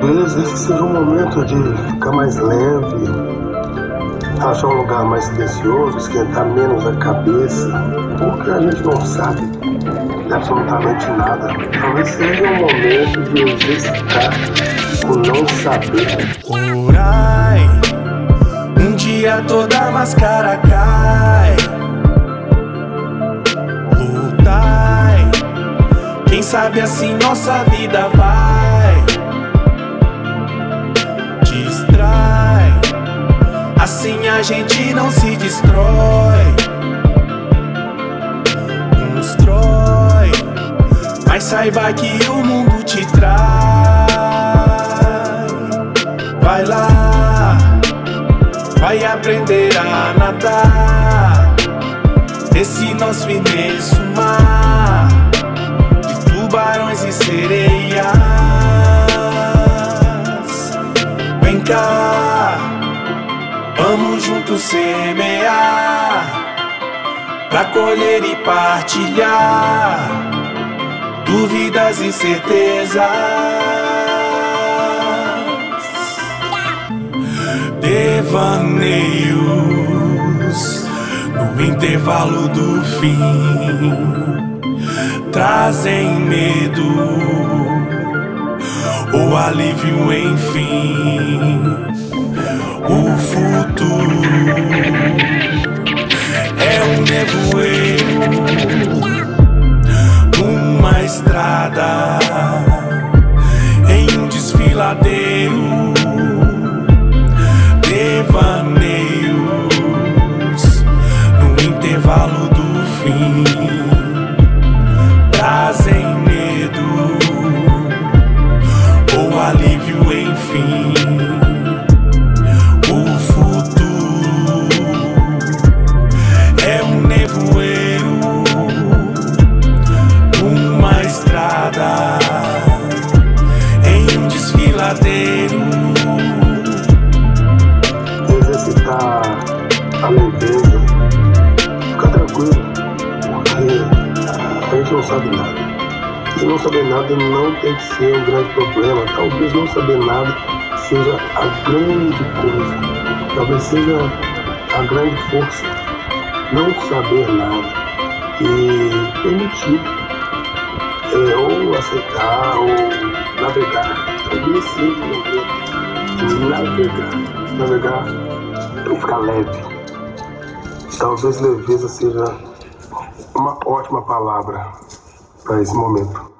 Talvez esse seja um momento de ficar mais leve, achar um lugar mais silencioso, esquentar menos a cabeça, porque a gente não sabe de absolutamente nada. Talvez seja um momento de exercitar o não saber. Orai, um dia toda máscara cai. Lutai, quem sabe assim nossa vida vai. Distrai, assim a gente não se destrói. Constrói, mas saiba que o mundo te trai. Vai lá, vai aprender a nadar nesse nosso imenso mar de tubarões e sereias. Vem cá, vamos juntos semear pra colher e partilhar dúvidas e certezas. Devaneios no intervalo do fim trazem medo ou alívio, enfim. O futuro é um nevoeiro numa estrada, em um desfiladeiro. Devaneios no intervalo do fim trazem medo ou alívio, enfim. O futuro é um nevoeiro numa estrada, em um desfiladeiro. Exercitar a leveza, ficar tranquilo, porque a gente não sabe nada. E não saber nada não tem que ser um grande problema. Talvez não saber nada seja a grande coisa. Talvez seja a grande força. Não saber nada e permitir ou aceitar ou navegar. Talvez seja navegar e ficar leve. Talvez leveza seja uma ótima palavra para esse momento.